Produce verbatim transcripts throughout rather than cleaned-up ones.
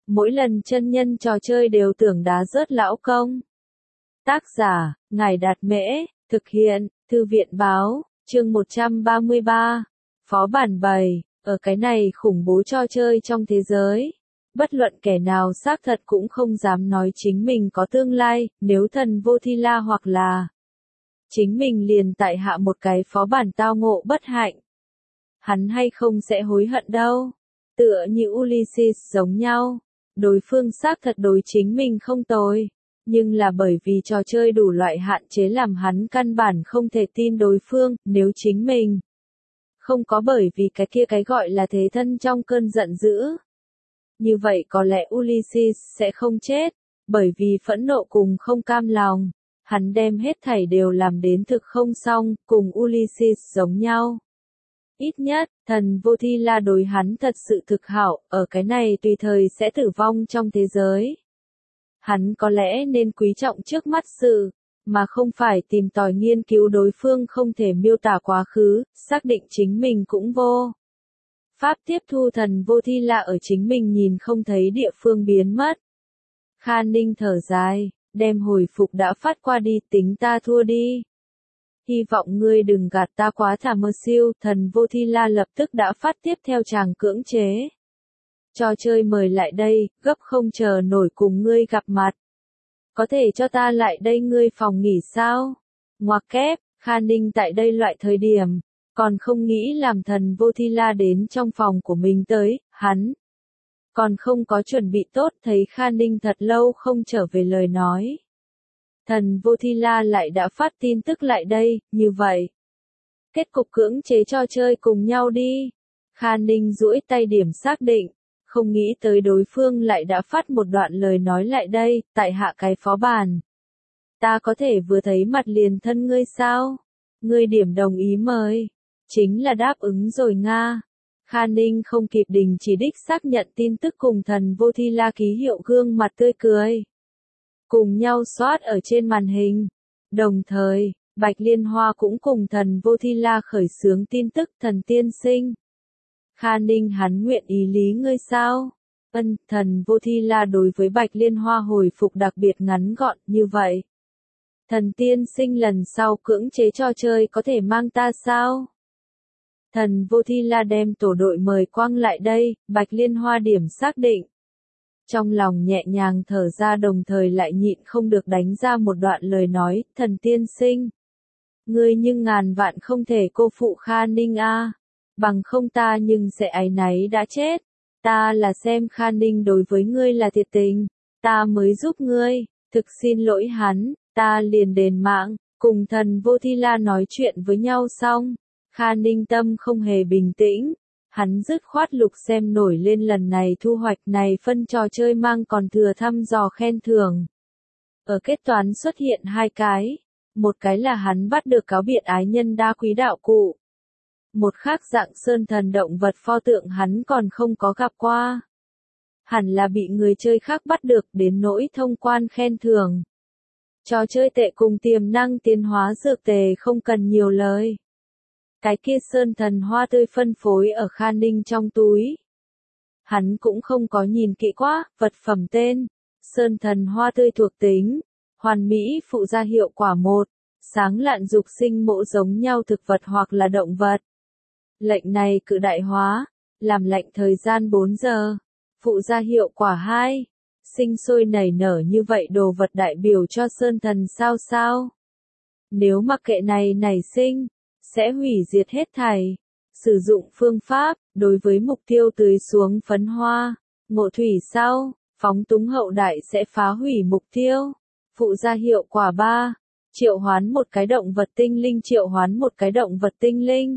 Mỗi lần chân nhân trò chơi đều tưởng đá rớt lão công. Tác giả, Ngài Đạt Mễ, thực hiện, Thư viện Báo, chương một trăm ba mươi ba. Phó bản bảy, ở cái này khủng bố trò chơi trong thế giới. Bất luận kẻ nào xác thật cũng không dám nói chính mình có tương lai, nếu thần vô thi la hoặc là chính mình liền tại hạ một cái phó bản tao ngộ bất hạnh. Hắn hay không sẽ hối hận đâu. Tựa như Ulysses giống nhau. Đối phương xác thật đối chính mình không tồi. Nhưng là bởi vì trò chơi đủ loại hạn chế làm hắn căn bản không thể tin đối phương, nếu chính mình không có bởi vì cái kia cái gọi là thế thân trong cơn giận dữ. Như vậy có lẽ Ulysses sẽ không chết, bởi vì phẫn nộ cùng không cam lòng. Hắn đem hết thảy đều làm đến thực không xong, cùng Ulysses giống nhau. Ít nhất, thần vô thi la đối hắn thật sự thực hảo, ở cái này tùy thời sẽ tử vong trong thế giới. Hắn có lẽ nên quý trọng trước mắt sự, mà không phải tìm tòi nghiên cứu đối phương không thể miêu tả quá khứ, xác định chính mình cũng vô pháp tiếp thu thần vô thi la ở chính mình nhìn không thấy địa phương biến mất. Kha Ninh thở dài, đem hồi phục đã phát qua đi, tính ta thua đi. Hy vọng ngươi đừng gạt ta quá thả mơ siêu, thần vô thi la lập tức đã phát tiếp theo chàng cưỡng chế. Trò chơi mời lại đây, gấp không chờ nổi cùng ngươi gặp mặt. Có thể cho ta lại đây ngươi phòng nghỉ sao? Ngoặc kép, Kha Ninh tại đây loại thời điểm, còn không nghĩ làm thần vô thi la đến trong phòng của mình tới, hắn còn không có chuẩn bị tốt, thấy Kha Ninh thật lâu không trở về lời nói. Thần vô thi la lại đã phát tin tức lại đây, như vậy. Kết cục cưỡng chế cho chơi cùng nhau đi. Kha Ninh duỗi tay điểm xác định, không nghĩ tới đối phương lại đã phát một đoạn lời nói lại đây, tại hạ cái phó bản. Ta có thể vừa thấy mặt liền thân ngươi sao? Ngươi điểm đồng ý mời. Chính là đáp ứng rồi Nga. Kha Ninh không kịp đình chỉ đích xác nhận tin tức cùng thần vô thi la ký hiệu gương mặt tươi cười. Cùng nhau soát ở trên màn hình. Đồng thời, Bạch Liên Hoa cũng cùng thần vô thi la khởi xướng tin tức thần tiên sinh. Kha Ninh hắn nguyện ý lý ngươi sao? Ân, thần vô thi la đối với Bạch Liên Hoa hồi phục đặc biệt ngắn gọn như vậy. Thần tiên sinh lần sau cưỡng chế trò chơi có thể mang ta sao? Thần vô thi la đem tổ đội mời quang lại đây, Bạch Liên Hoa điểm xác định. Trong lòng nhẹ nhàng thở ra đồng thời lại nhịn không được đánh ra một đoạn lời nói, thần tiên sinh. Ngươi nhưng ngàn vạn không thể cô phụ Kha Ninh a, bằng không ta nhưng sẽ áy náy đã chết. Ta là xem Kha Ninh đối với ngươi là thiệt tình, ta mới giúp ngươi, thực xin lỗi hắn, ta liền đền mạng, cùng thần vô thi la nói chuyện với nhau xong. Kha Ninh tâm không hề bình tĩnh. Hắn dứt khoát lục xem nổi lên lần này thu hoạch này phân trò chơi mang còn thừa thăm dò khen thưởng. Ở kết toán xuất hiện hai cái. Một cái là hắn bắt được cáo biệt ái nhân đa quý đạo cụ. Một khác dạng sơn thần động vật pho tượng hắn còn không có gặp qua. Hẳn là bị người chơi khác bắt được đến nỗi thông quan khen thưởng. Trò chơi tệ cùng tiềm năng tiến hóa dược tề không cần nhiều lời. Cái kia sơn thần hoa tươi phân phối ở Kha Ninh trong túi. Hắn cũng không có nhìn kỹ quá, vật phẩm tên. Sơn thần hoa tươi thuộc tính. Hoàn mỹ phụ gia hiệu quả một. Sáng lạn dục sinh mộ giống nhau thực vật hoặc là động vật. Lệnh này cự đại hóa. Làm lệnh thời gian bốn giờ. Phụ gia hiệu quả hai. Sinh sôi nảy nở như vậy đồ vật đại biểu cho sơn thần sao sao. Nếu mặc kệ này nảy sinh. Sẽ hủy diệt hết thảy. Sử dụng phương pháp, đối với mục tiêu tưới xuống phấn hoa, ngộ thủy sau, phóng túng hậu đại sẽ phá hủy mục tiêu. Phụ gia hiệu quả ba. Triệu hoán một cái động vật tinh linh triệu hoán một cái động vật tinh linh.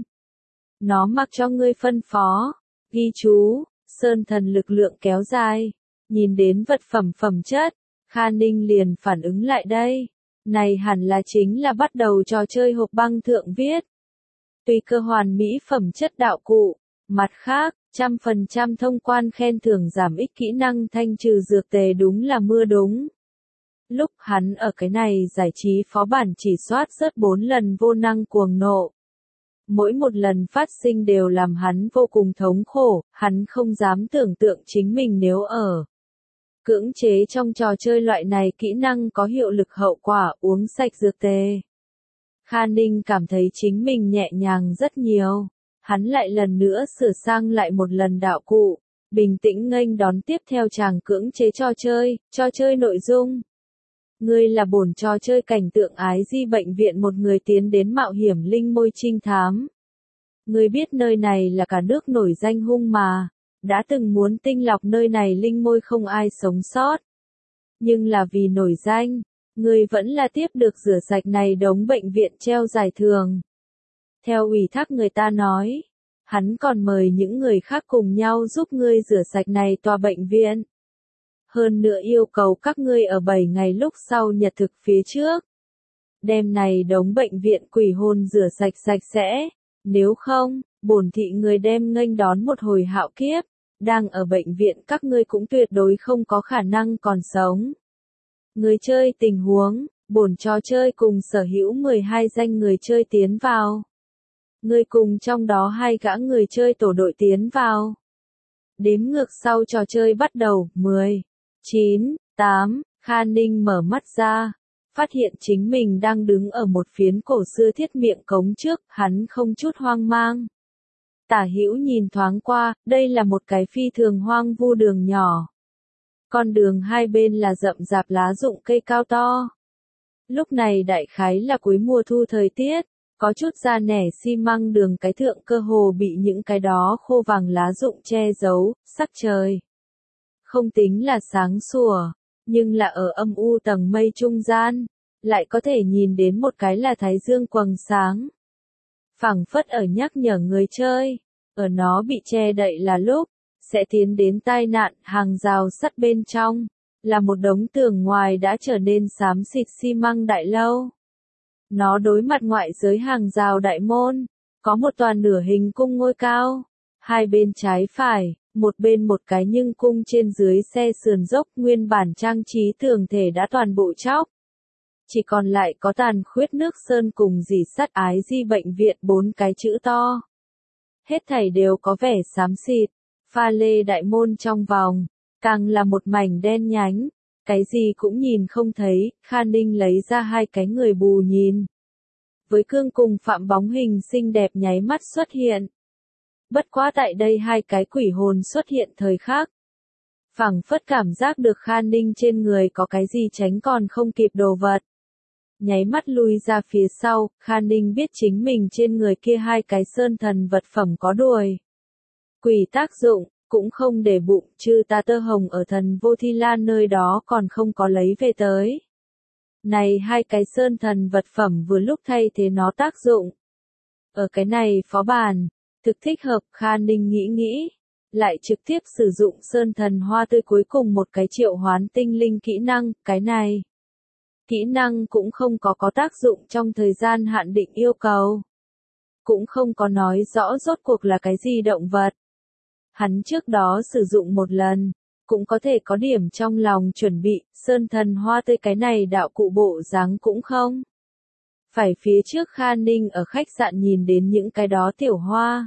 Nó mặc cho ngươi phân phó. Ghi chú, sơn thần lực lượng kéo dài. Nhìn đến vật phẩm phẩm chất, Kha Ninh liền phản ứng lại đây. Này hẳn là chính là bắt đầu trò chơi hộp băng thượng viết. Tùy cơ hoàn mỹ phẩm chất đạo cụ. Mặt khác, trăm phần trăm thông quan khen thưởng giảm ích kỹ năng thanh trừ dược tề đúng là mưa đúng. Lúc hắn ở cái này giải trí phó bản chỉ soát rớt bốn lần vô năng cuồng nộ. Mỗi một lần phát sinh đều làm hắn vô cùng thống khổ, hắn không dám tưởng tượng chính mình nếu ở Cưỡng chế trong trò chơi loại này kỹ năng có hiệu lực hậu quả uống sạch dược tề. Kha Ninh cảm thấy chính mình nhẹ nhàng rất nhiều. Hắn lại lần nữa sửa sang lại một lần đạo cụ, bình tĩnh nghênh đón tiếp theo chàng cưỡng chế trò chơi, trò chơi nội dung. Ngươi là bổn trò chơi cảnh tượng ái di bệnh viện một người tiến đến mạo hiểm linh môi trinh thám. Ngươi biết nơi này là cả nước nổi danh hung mà, đã từng muốn tinh lọc nơi này linh môi không ai sống sót. Nhưng là vì nổi danh, ngươi vẫn là tiếp được rửa sạch này đống bệnh viện treo giải thưởng. Theo ủy thác người ta nói, hắn còn mời những người khác cùng nhau giúp ngươi rửa sạch này tòa bệnh viện. Hơn nữa yêu cầu các ngươi ở bảy ngày lúc sau nhật thực phía trước. Đêm này đống bệnh viện quỷ hồn rửa sạch sạch sẽ, nếu không, bổn thị người đem nghênh đón một hồi hạo kiếp, đang ở bệnh viện các ngươi cũng tuyệt đối không có khả năng còn sống. Người chơi tình huống, bổn trò chơi cùng sở hữu mười hai danh người chơi tiến vào. Người cùng trong đó hai gã người chơi tổ đội tiến vào. Đếm ngược sau trò chơi bắt đầu, mười, chín, tám, Kha Ninh mở mắt ra, phát hiện chính mình đang đứng ở một phiến cổ xưa thiết miệng cống trước, hắn không chút hoang mang. Tả hữu nhìn thoáng qua, đây là một cái phi thường hoang vu đường nhỏ. Con đường hai bên là rậm rạp lá rụng cây cao to. Lúc này đại khái là cuối mùa thu thời tiết, có chút da nẻ xi măng đường cái thượng cơ hồ bị những cái đó khô vàng lá rụng che giấu, sắc trời. Không tính là sáng sủa, nhưng là ở âm u tầng mây trung gian, lại có thể nhìn đến một cái là thái dương quầng sáng. Phảng phất ở nhắc nhở người chơi, ở nó bị che đậy là lúc, sẽ tiến đến tai nạn, hàng rào sắt bên trong, là một đống tường ngoài đã trở nên xám xịt xi măng đại lâu. Nó đối mặt ngoại giới hàng rào đại môn, có một tòa nửa hình cung ngôi cao, hai bên trái phải, một bên một cái nhưng cung trên dưới xe sườn dốc nguyên bản trang trí tường thể đã toàn bộ chóc. Chỉ còn lại có tàn khuyết nước sơn cùng dì sắt ái di bệnh viện bốn cái chữ to. Hết thảy đều có vẻ xám xịt, pha lê đại môn trong vòng, càng là một mảnh đen nhánh, cái gì cũng nhìn không thấy, Kha Ninh lấy ra hai cái người bù nhìn. Với cương cùng phạm bóng hình xinh đẹp nháy mắt xuất hiện. Bất quá tại đây hai cái quỷ hồn xuất hiện thời khắc. Phảng phất cảm giác được Kha Ninh trên người có cái gì tránh còn không kịp đồ vật. Nháy mắt lui ra phía sau, Kha Ninh biết chính mình trên người kia hai cái sơn thần vật phẩm có đuôi. Quỷ tác dụng, cũng không để bụng, chư ta tơ hồng ở thần vô thi lan nơi đó còn không có lấy về tới. Này hai cái sơn thần vật phẩm vừa lúc thay thế nó tác dụng. Ở cái này phó bản, thực thích hợp, Kha Ninh nghĩ nghĩ, lại trực tiếp sử dụng sơn thần hoa tươi cuối cùng một cái triệu hoán tinh linh kỹ năng, cái này. Kỹ năng cũng không có có tác dụng trong thời gian hạn định yêu cầu. Cũng không có nói rõ rốt cuộc là cái gì động vật. Hắn trước đó sử dụng một lần, cũng có thể có điểm trong lòng chuẩn bị, sơn thần hoa tươi cái này đạo cụ bộ dáng cũng không. Phải phía trước Kha Ninh ở khách sạn nhìn đến những cái đó tiểu hoa.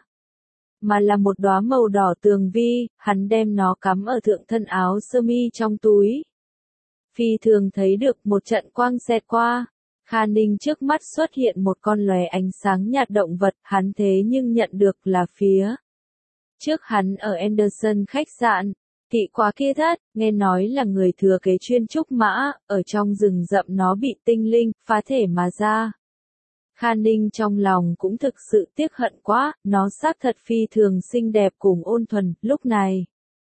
Mà là một đóa màu đỏ tường vi, hắn đem nó cắm ở thượng thân áo sơ mi trong túi. Phi thường thấy được một trận quang xẹt qua. Kha Ninh trước mắt xuất hiện một con lóe ánh sáng nhạt động vật, hắn thế nhưng nhận được là phía. Trước hắn ở Anderson khách sạn, kỵ quá kia thất, nghe nói là người thừa kế chuyên trúc mã, ở trong rừng rậm nó bị tinh linh, phá thể mà ra. Kha Ninh trong lòng cũng thực sự tiếc hận quá, nó xác thật phi thường xinh đẹp cùng ôn thuần, lúc này.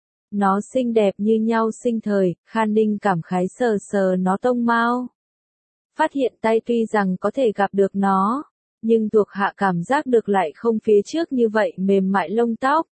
Nó xinh đẹp như nhau sinh thời, Kha Ninh cảm khái sờ sờ nó tông mao. Phát hiện tay tuy rằng có thể gặp được nó, nhưng thuộc hạ cảm giác được lại không phía trước như vậy mềm mại lông tóc.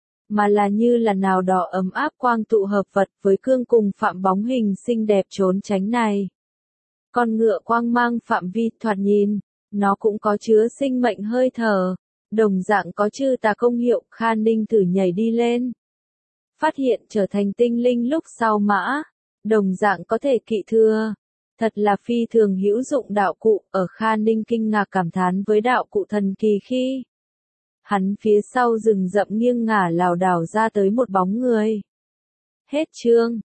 Mà là như là nào đó ấm áp quang tụ hợp vật với cương cùng phạm bóng hình xinh đẹp trốn tránh này. Con ngựa quang mang phạm vi thoạt nhìn, nó cũng có chứa sinh mệnh hơi thở, đồng dạng có chư tà công hiệu, Kha Ninh thử nhảy đi lên. Phát hiện trở thành tinh linh lúc sau mã, đồng dạng có thể kỵ thừa. Thật là phi thường hữu dụng đạo cụ, ở Kha Ninh kinh ngạc cảm thán với đạo cụ thần kỳ khi. Hắn phía sau rừng rậm nghiêng ngả lảo đảo ra tới một bóng người. Hết chương.